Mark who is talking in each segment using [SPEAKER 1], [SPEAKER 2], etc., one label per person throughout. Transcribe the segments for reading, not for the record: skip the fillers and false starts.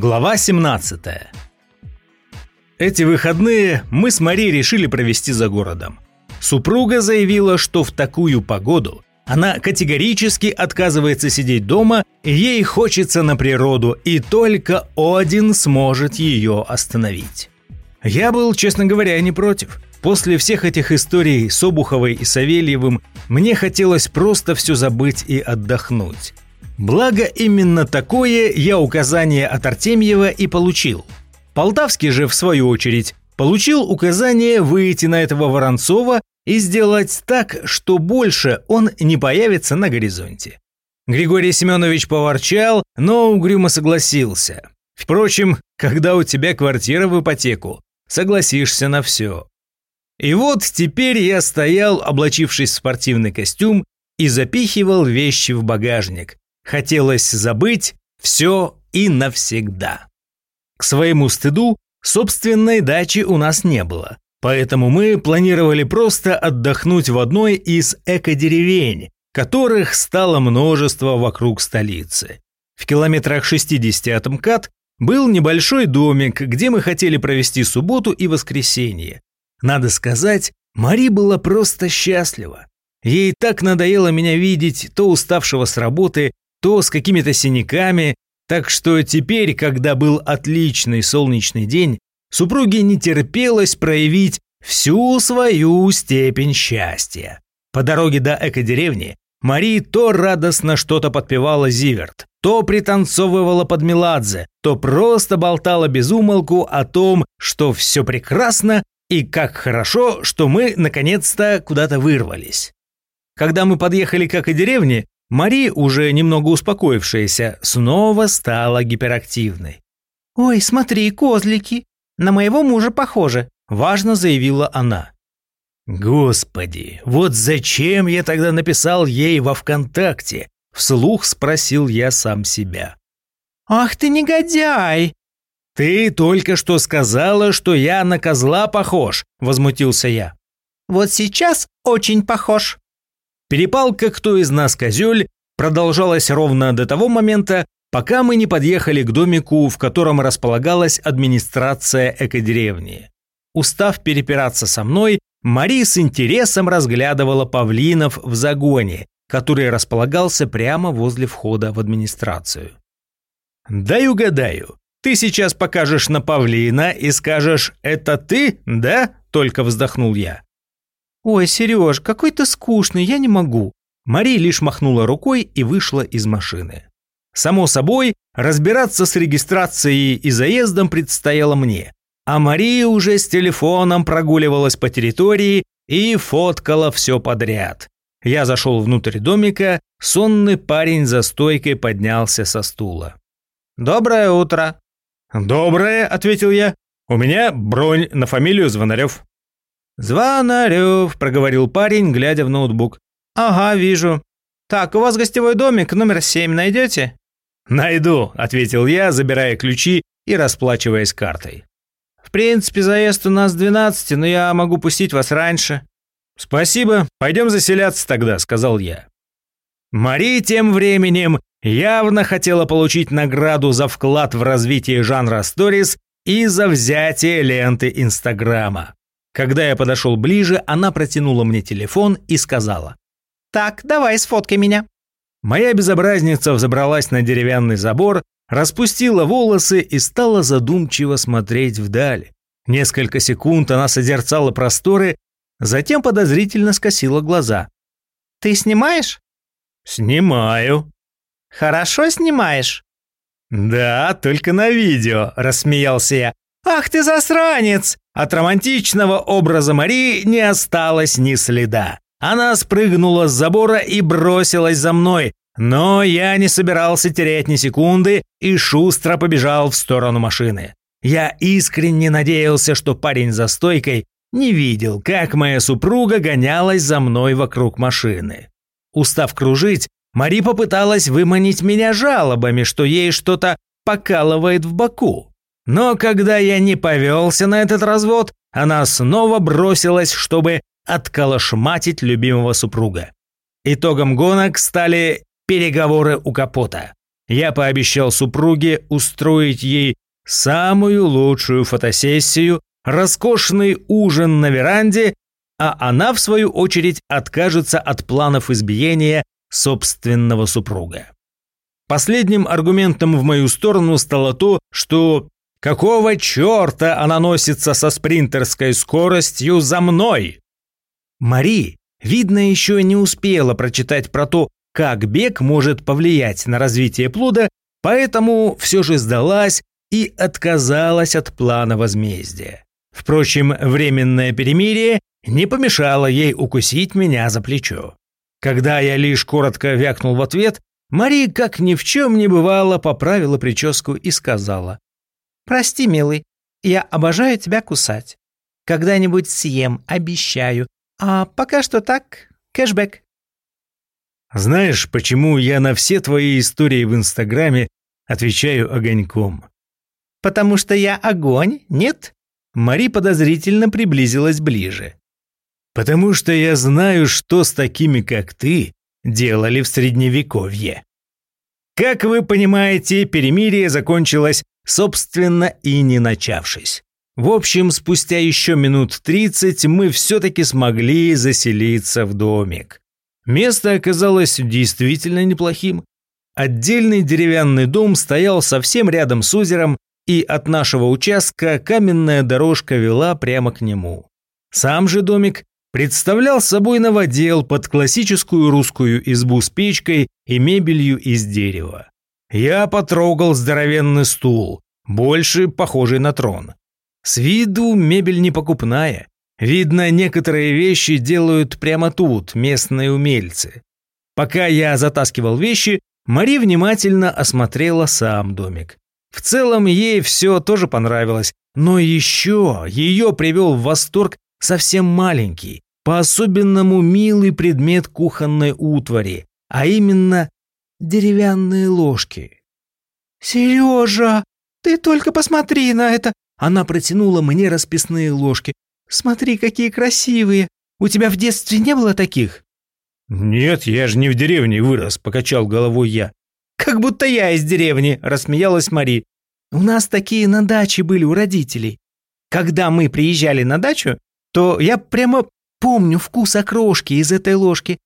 [SPEAKER 1] Глава 17. Эти выходные мы с Мари решили провести за городом. Супруга заявила, что в такую погоду она категорически отказывается сидеть дома, и ей хочется на природу, и только Один сможет ее остановить. Я был, честно говоря, не против. После всех этих историй с Обуховой и Савельевым мне хотелось просто все забыть и отдохнуть. Благо, именно такое я указание от Артемьева и получил. Полтавский же, в свою очередь, получил указание выйти на этого Воронцова и сделать так, что больше он не появится на горизонте. Григорий Семенович поворчал, но угрюмо согласился. Впрочем, когда у тебя квартира в ипотеку, согласишься на все. И вот теперь я стоял, облачившись в спортивный костюм, и запихивал вещи в багажник. Хотелось забыть все и навсегда. К своему стыду, собственной дачи у нас не было, поэтому мы планировали просто отдохнуть в одной из эко-деревень, которых стало множество вокруг столицы. В километрах 60 от МКАД был небольшой домик, где мы хотели провести субботу и воскресенье. Надо сказать, Мари была просто счастлива. Ей так надоело меня видеть, то уставшего с работы, то с какими-то синяками, так что теперь, когда был отличный солнечный день, супруге не терпелось проявить всю свою степень счастья. По дороге до эко-деревни Мари то радостно что-то подпевала Зиверт, то пританцовывала под Меладзе, то просто болтала без умолку о том, что все прекрасно и как хорошо, что мы наконец-то куда-то вырвались. Когда мы подъехали к эко-деревне, Мари, уже немного успокоившаяся, снова стала гиперактивной. «Ой, смотри, козлики, на моего мужа похоже», – важно заявила она. «Господи, вот зачем я тогда написал ей во ВКонтакте?» – вслух спросил я сам себя. «Ах ты негодяй!» «Ты только что сказала, что я на козла похож», – возмутился я. «Вот сейчас очень похож». Перепалка «Кто из нас козёль» продолжалась ровно до того момента, пока мы не подъехали к домику, в котором располагалась администрация эко-деревни. Устав перепираться со мной, Мари с интересом разглядывала павлинов в загоне, который располагался прямо возле входа в администрацию. «Дай угадаю, ты сейчас покажешь на павлина и скажешь «это ты, да?» – только вздохнул я. «Ой, Сереж, какой ты скучный, я не могу». Мари лишь махнула рукой и вышла из машины. Само собой, разбираться с регистрацией и заездом предстояло мне, а Мария уже с телефоном прогуливалась по территории и фоткала все подряд. Я зашел внутрь домика, сонный парень за стойкой поднялся со стула. «Доброе утро». «Доброе», — ответил я. «У меня бронь на фамилию Звонарев». «Звонарев», – проговорил парень, глядя в ноутбук. «Ага, вижу. Так, у вас гостевой домик, номер 7 найдете?» «Найду», – ответил я, забирая ключи и расплачиваясь картой. «В принципе, заезд у нас с 12, но я могу пустить вас раньше». «Спасибо, пойдем заселяться тогда», – сказал я. Мари тем временем явно хотела получить награду за вклад в развитие жанра сторис и за взятие ленты Инстаграма. Когда я подошел ближе, она протянула мне телефон и сказала: «Так, давай сфоткай меня». Моя безобразница взобралась на деревянный забор, распустила волосы и стала задумчиво смотреть вдаль. Несколько секунд она созерцала просторы, затем подозрительно скосила глаза. «Ты снимаешь?» «Снимаю». «Хорошо снимаешь?» «Да, только на видео», – рассмеялся я. «Ах ты засранец!» От романтичного образа Марии не осталось ни следа. Она спрыгнула с забора и бросилась за мной, но я не собирался терять ни секунды и шустро побежал в сторону машины. Я искренне надеялся, что парень за стойкой не видел, как моя супруга гонялась за мной вокруг машины. Устав кружить, Мари попыталась выманить меня жалобами, что ей что-то покалывает в боку. Но когда я не повелся на этот развод, она снова бросилась, чтобы отколошматить любимого супруга. Итогом гонок стали переговоры у капота. Я пообещал супруге устроить ей самую лучшую фотосессию, роскошный ужин на веранде, а она, в свою очередь, откажется от планов избиения собственного супруга. Последним аргументом в мою сторону стало то, что какого черта она носится со спринтерской скоростью за мной? Мари, видно, еще не успела прочитать про то, как бег может повлиять на развитие плода, поэтому все же сдалась и отказалась от плана возмездия. Впрочем, временное перемирие не помешало ей укусить меня за плечо. Когда я лишь коротко вякнул в ответ, Мари, как ни в чем не бывало, поправила прическу и сказала: «Прости, милый, я обожаю тебя кусать. Когда-нибудь съем, обещаю. А пока что так, кэшбэк». Знаешь, почему я на все твои истории в Инстаграме отвечаю огоньком? Потому что я огонь, нет? Мари подозрительно приблизилась ближе. Потому что я знаю, что с такими, как ты, делали в Средневековье. Как вы понимаете, перемирие закончилось, собственно, и не начавшись. В общем, спустя еще минут 30 мы все-таки смогли заселиться в домик. Место оказалось действительно неплохим. Отдельный деревянный дом стоял совсем рядом с озером, и от нашего участка каменная дорожка вела прямо к нему. Сам же домик представлял собой новодел под классическую русскую избу с печкой и мебелью из дерева. Я потрогал здоровенный стул, больше похожий на трон. С виду мебель непокупная. Видно, некоторые вещи делают прямо тут местные умельцы. Пока я затаскивал вещи, Мари внимательно осмотрела сам домик. В целом ей все тоже понравилось, но еще ее привел в восторг совсем маленький, по-особенному милый предмет кухонной утвари, а именно деревянные ложки. «Сережа, ты только посмотри на это!» Она протянула мне расписные ложки. «Смотри, какие красивые! У тебя в детстве не было таких?» «Нет, я же не в деревне вырос», — покачал головой я. «Как будто я из деревни», — рассмеялась Мари. «У нас такие на даче были у родителей. Когда мы приезжали на дачу, то я прямо помню вкус окрошки из этой ложки.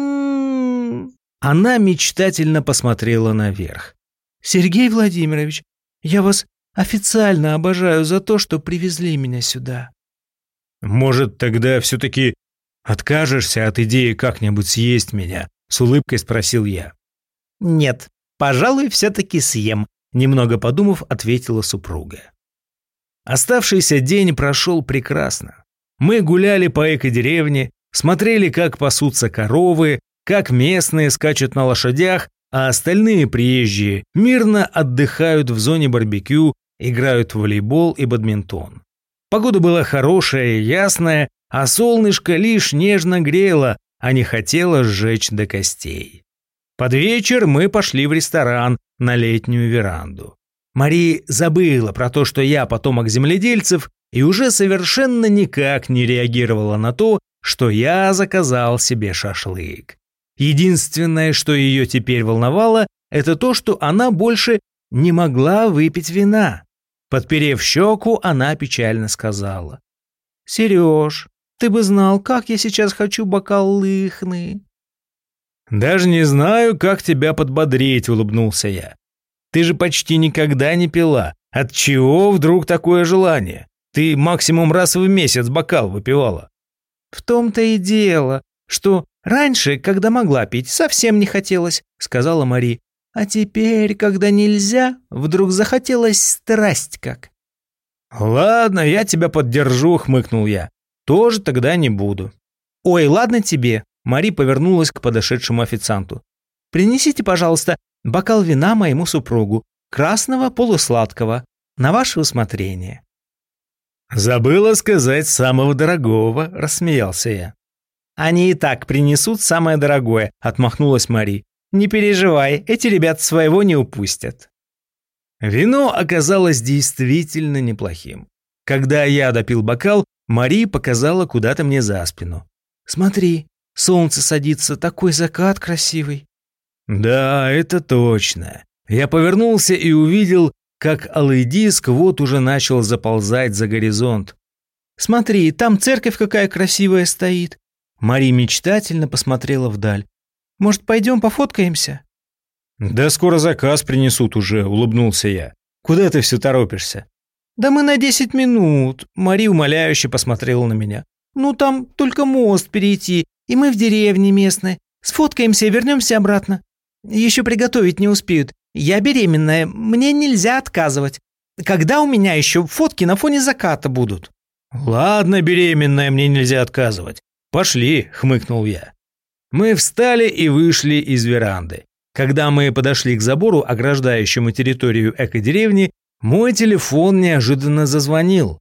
[SPEAKER 1] Она мечтательно посмотрела наверх. «Сергей Владимирович, я вас официально обожаю за то, что привезли меня сюда». «Может, тогда все-таки откажешься от идеи как-нибудь съесть меня?» — с улыбкой спросил я. «Нет, пожалуй, все-таки съем», — немного подумав, ответила супруга. Оставшийся день прошел прекрасно. Мы гуляли по экодеревне, смотрели, как пасутся коровы, как местные скачут на лошадях, а остальные приезжие мирно отдыхают в зоне барбекю, играют в волейбол и бадминтон. Погода была хорошая, ясная, а солнышко лишь нежно грело, а не хотело сжечь до костей. Под вечер мы пошли в ресторан на летнюю веранду. Мари забыла про то, что я потомок земледельцев, и уже совершенно никак не реагировала на то, что я заказал себе шашлык. Единственное, что ее теперь волновало, это то, что она больше не могла выпить вина. Подперев щеку, она печально сказала: «Сереж, ты бы знал, как я сейчас хочу бокал лыхны». «Даже не знаю, как тебя подбодрить», — улыбнулся я. «Ты же почти никогда не пила. Отчего вдруг такое желание? Ты максимум раз в месяц бокал выпивала». «В том-то и дело, что раньше, когда могла пить, совсем не хотелось», — сказала Мари. «А теперь, когда нельзя, вдруг захотелось страсть как». «Ладно, я тебя поддержу», — хмыкнул я. «Тоже тогда не буду». «Ой, ладно тебе», — Мари повернулась к подошедшему официанту. «Принесите, пожалуйста, бокал вина моему супругу, красного полусладкого, на ваше усмотрение». «Забыла сказать самого дорогого», — рассмеялся я. «Они и так принесут самое дорогое», — отмахнулась Мари. «Не переживай, эти ребята своего не упустят». Вино оказалось действительно неплохим. Когда я допил бокал, Мари показала куда-то мне за спину. «Смотри, солнце садится, такой закат красивый». «Да, это точно. Я повернулся и увидел, как алый диск вот уже начал заползать за горизонт.
[SPEAKER 2] «Смотри, там церковь какая красивая стоит».
[SPEAKER 1] Мари мечтательно посмотрела вдаль.
[SPEAKER 2] «Может, пойдем пофоткаемся?»
[SPEAKER 1] «Да скоро заказ принесут уже», — улыбнулся я. «Куда ты все торопишься?»
[SPEAKER 2] «Да мы на 10 минут», — Мари умоляюще посмотрела на меня. «Ну, там только мост перейти, и мы в деревне местной. Сфоткаемся и вернемся обратно. Еще приготовить не успеют. Я беременная, мне нельзя отказывать. Когда у меня еще фотки на фоне заката будут?»
[SPEAKER 1] «Ладно, беременная, мне нельзя отказывать. Пошли», — хмыкнул я. Мы встали и вышли из веранды. Когда мы подошли к забору, ограждающему территорию экодеревни, мой телефон неожиданно зазвонил.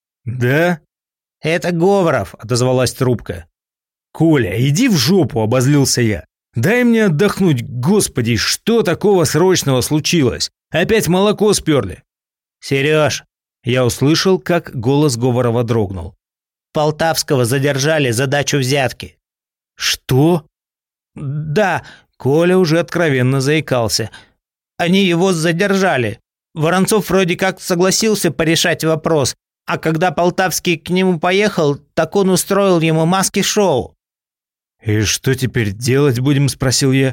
[SPEAKER 1] «Да?»
[SPEAKER 2] «Это Говоров», — отозвалась трубка.
[SPEAKER 1] «Коля, иди в жопу», — обозлился я. «Дай мне отдохнуть, господи, что такого срочного случилось? Опять молоко сперли?»
[SPEAKER 2] «Сереж», —
[SPEAKER 1] я услышал, как голос Говорова дрогнул.
[SPEAKER 2] «Полтавского задержали за дачу взятки».
[SPEAKER 1] «Что?»
[SPEAKER 2] «Да», —
[SPEAKER 1] Коля уже откровенно заикался.
[SPEAKER 2] «Они его задержали. Воронцов вроде как согласился порешать вопрос, а когда Полтавский к нему поехал, так он устроил ему маски-шоу».
[SPEAKER 1] «И что теперь делать будем?» – спросил я.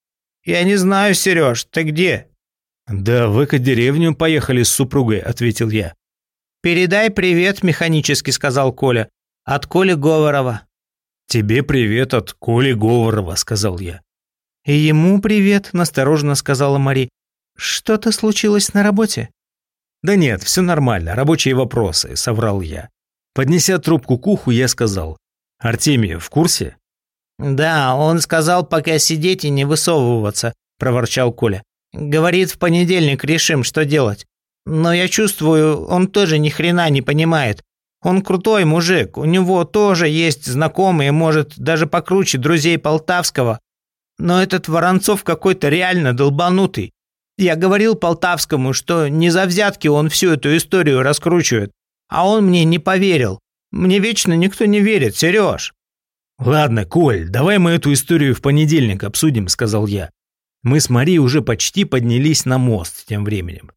[SPEAKER 2] «Я не знаю, Сереж, ты где?»
[SPEAKER 1] «Да в экодеревню поехали с супругой», – ответил я.
[SPEAKER 2] «Передай привет», – механически сказал Коля. «От Коли Говорова».
[SPEAKER 1] «Тебе привет от Коли Говорова», – сказал я.
[SPEAKER 2] «И ему привет», – настороженно сказала Мари. «Что-то случилось на работе?»
[SPEAKER 1] «Да нет, все нормально, рабочие вопросы», – соврал я. Поднеся трубку к уху, я сказал. «Артемий в курсе?»
[SPEAKER 2] «Да, он сказал пока сидеть и не высовываться», – проворчал Коля. «Говорит, в понедельник решим, что делать. Но я чувствую, он тоже ни хрена не понимает. Он крутой мужик, у него тоже есть знакомые, может, даже покруче друзей Полтавского. Но этот Воронцов какой-то реально долбанутый. Я говорил Полтавскому, что не за взятки он всю эту историю раскручивает, а он мне не поверил. Мне вечно никто не верит, Сереж».
[SPEAKER 1] «Ладно, Коль, давай мы эту историю в понедельник обсудим», – сказал я. Мы с Марией уже почти поднялись на мост тем временем.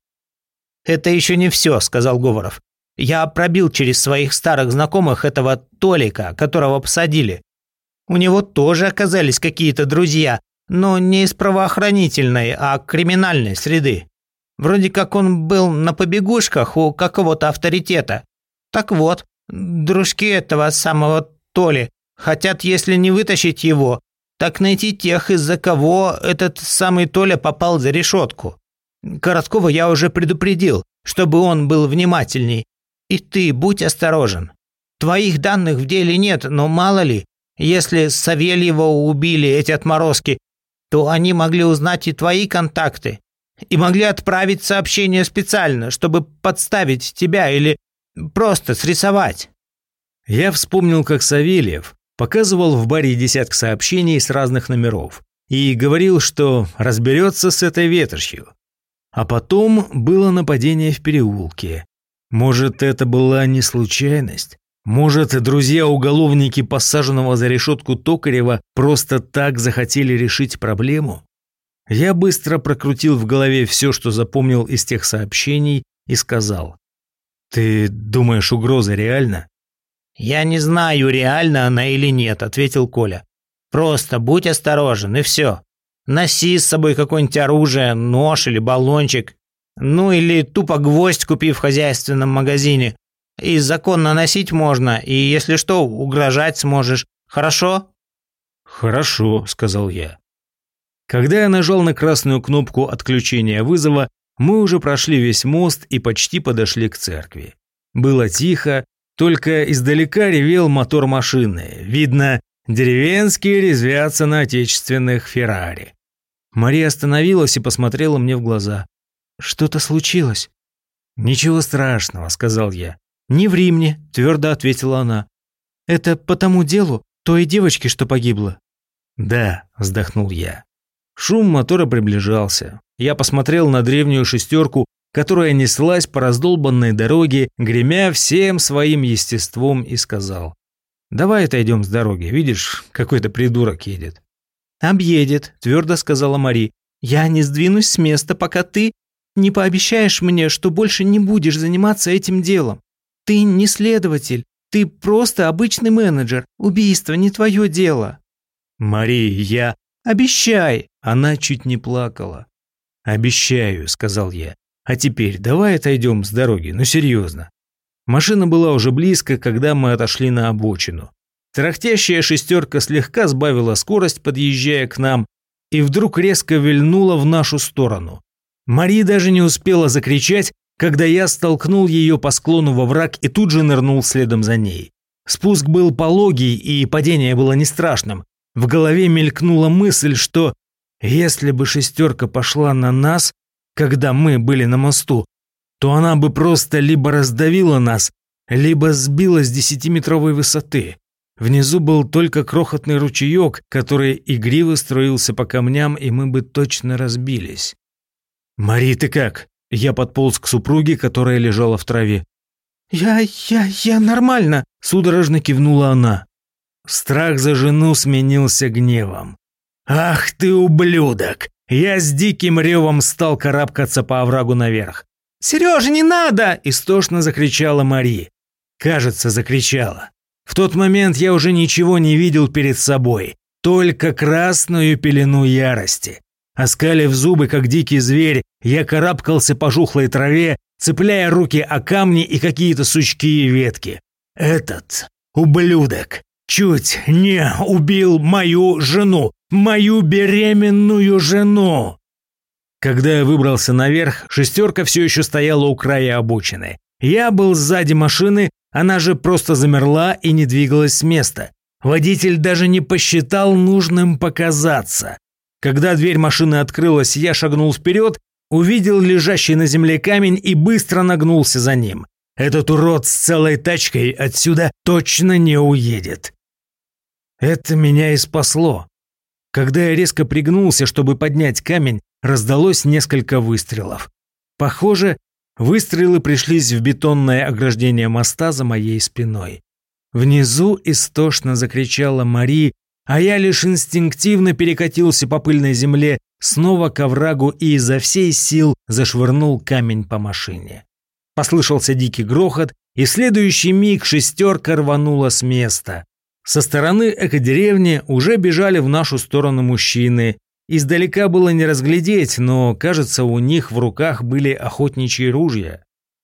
[SPEAKER 2] «Это еще не все», – сказал Говоров. «Я пробил через своих старых знакомых этого Толика, которого посадили. У него тоже оказались какие-то друзья, но не из правоохранительной, а криминальной среды. Вроде как он был на побегушках у какого-то авторитета. Так вот, дружки этого самого Толи хотят, если не вытащить его, так найти тех, из-за кого этот самый Толя попал за решетку. Короткова я уже предупредил, чтобы он был внимательней. И ты будь осторожен. Твоих данных в деле нет, но мало ли, если Савельева убили эти отморозки, то они могли узнать и твои контакты, и могли отправить сообщение специально, чтобы подставить тебя или просто срисовать».
[SPEAKER 1] Я вспомнил, как Савельев показывал в баре десяток сообщений с разных номеров и говорил, что разберется с этой ветошью. А потом было нападение в переулке. Может, это была не случайность? Может, друзья-уголовники, посаженного за решетку Токарева, просто так захотели решить проблему? Я быстро прокрутил в голове все, что запомнил из тех сообщений, и сказал: «Ты думаешь, угроза реальна?»
[SPEAKER 2] «Я не знаю, реально она или нет», – ответил Коля. «Просто будь осторожен, и все. Носи с собой какое-нибудь оружие, нож или баллончик. Ну или тупо гвоздь купи в хозяйственном магазине. И законно носить можно, и если что, угрожать сможешь. Хорошо?»
[SPEAKER 1] «Хорошо», – сказал я. Когда я нажал на красную кнопку отключения вызова, мы уже прошли весь мост и почти подошли к церкви. Было тихо, только издалека ревел мотор машины. Видно, деревенские резвятся на отечественных Феррари. Мария остановилась и посмотрела мне в глаза. «Что-то случилось?» «Ничего страшного», – сказал я. «Не ври мне», – твердо ответила она. «Это по тому делу, той девочки, что погибла?» «Да», – вздохнул я. Шум мотора приближался. Я посмотрел на древнюю шестерку, которая неслась по раздолбанной дороге, гремя всем своим естеством, и сказал: «Давай отойдем с дороги, видишь, какой-то придурок едет». «Объедет», – твердо сказала Мари.
[SPEAKER 2] Я не сдвинусь с места, пока ты не пообещаешь мне, что больше не будешь заниматься этим делом. Ты не следователь, ты просто обычный менеджер. Убийство не твое дело».
[SPEAKER 1] «Мари, я...»
[SPEAKER 2] «Обещай!»
[SPEAKER 1] Она чуть не плакала. «Обещаю», — сказал я. «А теперь давай отойдем с дороги, ну серьезно». Машина была уже близко, когда мы отошли на обочину. Тарахтящая шестерка слегка сбавила скорость, подъезжая к нам, и вдруг резко вильнула в нашу сторону. Мари даже не успела закричать, когда я столкнул ее по склону во враг и тут же нырнул следом за ней. Спуск был пологий, и падение было не страшным. В голове мелькнула мысль, что если бы шестерка пошла на нас, когда мы были на мосту, то она бы просто либо раздавила нас, либо сбила с 10-метровой высоты. Внизу был только крохотный ручеек, который игриво струился по камням, и мы бы точно разбились. «Мари, ты как?» Я подполз к супруге, которая лежала в траве.
[SPEAKER 2] Я нормально», –
[SPEAKER 1] судорожно кивнула она. Страх за жену сменился гневом. «Ах ты, ублюдок!» Я с диким ревом стал карабкаться по оврагу наверх.
[SPEAKER 2] «Сережа, не надо!» –
[SPEAKER 1] истошно закричала Мари. Кажется, закричала. В тот момент я уже ничего не видел перед собой, только красную пелену ярости. Оскалив зубы, как дикий зверь, я карабкался по жухлой траве, цепляя руки о камни и какие-то сучки и ветки. Этот ублюдок чуть не убил мою жену, мою беременную жену. Когда я выбрался наверх, шестерка все еще стояла у края обочины. Я был сзади машины, она же просто замерла и не двигалась с места. Водитель даже не посчитал нужным показаться. Когда дверь машины открылась, я шагнул вперед, увидел лежащий на земле камень и быстро нагнулся за ним. Этот урод с целой тачкой отсюда точно не уедет. Это меня и спасло. Когда я резко пригнулся, чтобы поднять камень, раздалось несколько выстрелов. Похоже, выстрелы пришлись в бетонное ограждение моста за моей спиной. Внизу истошно закричала Мари, а я лишь инстинктивно перекатился по пыльной земле снова к оврагу и изо всей сил зашвырнул камень по машине. Послышался дикий грохот, и в следующий миг шестерка рванула с места. Со стороны экодеревни уже бежали в нашу сторону мужчины. Издалека было не разглядеть, но, кажется, у них в руках были охотничьи ружья.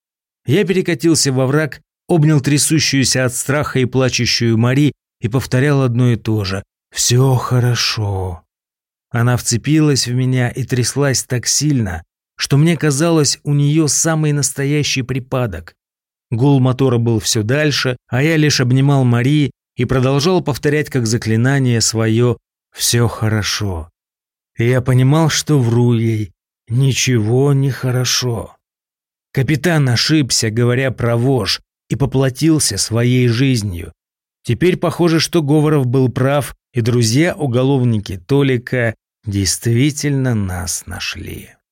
[SPEAKER 1] Я перекатился во враг, обнял трясущуюся от страха и плачущую Мари и повторял одно и то же: «Все хорошо». Она вцепилась в меня и тряслась так сильно, что мне казалось, у нее самый настоящий припадок. Гул мотора был все дальше, а я лишь обнимал Мари и продолжал повторять как заклинание свое «все хорошо». И я понимал, что вру ей, ничего не хорошо. Капитан ошибся, говоря про вошь, и поплатился своей жизнью. Теперь похоже, что Говоров был прав, и друзья-уголовники Толика действительно нас нашли.